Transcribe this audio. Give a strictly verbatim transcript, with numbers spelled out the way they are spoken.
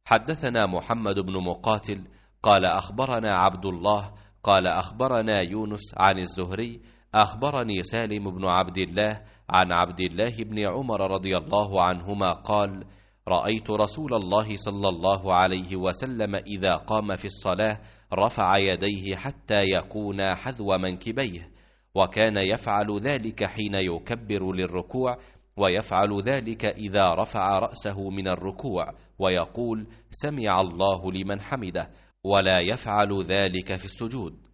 حدثنا محمد بن مقاتل قال أخبرنا عبد الله قال أخبرنا يونس عن الزهري أخبرني سالم بن عبد الله عن عبد الله بن عمر رضي الله عنهما قال: رأيت رسول الله صلى الله عليه وسلم إذا قام في الصلاة رفع يديه حتى يكون حذو منكبيه، وكان يفعل ذلك حين يكبر للركوع، ويفعل ذلك إذا رفع رأسه من الركوع ويقول: سمع الله لمن حمده، ولا يفعل ذلك في السجود.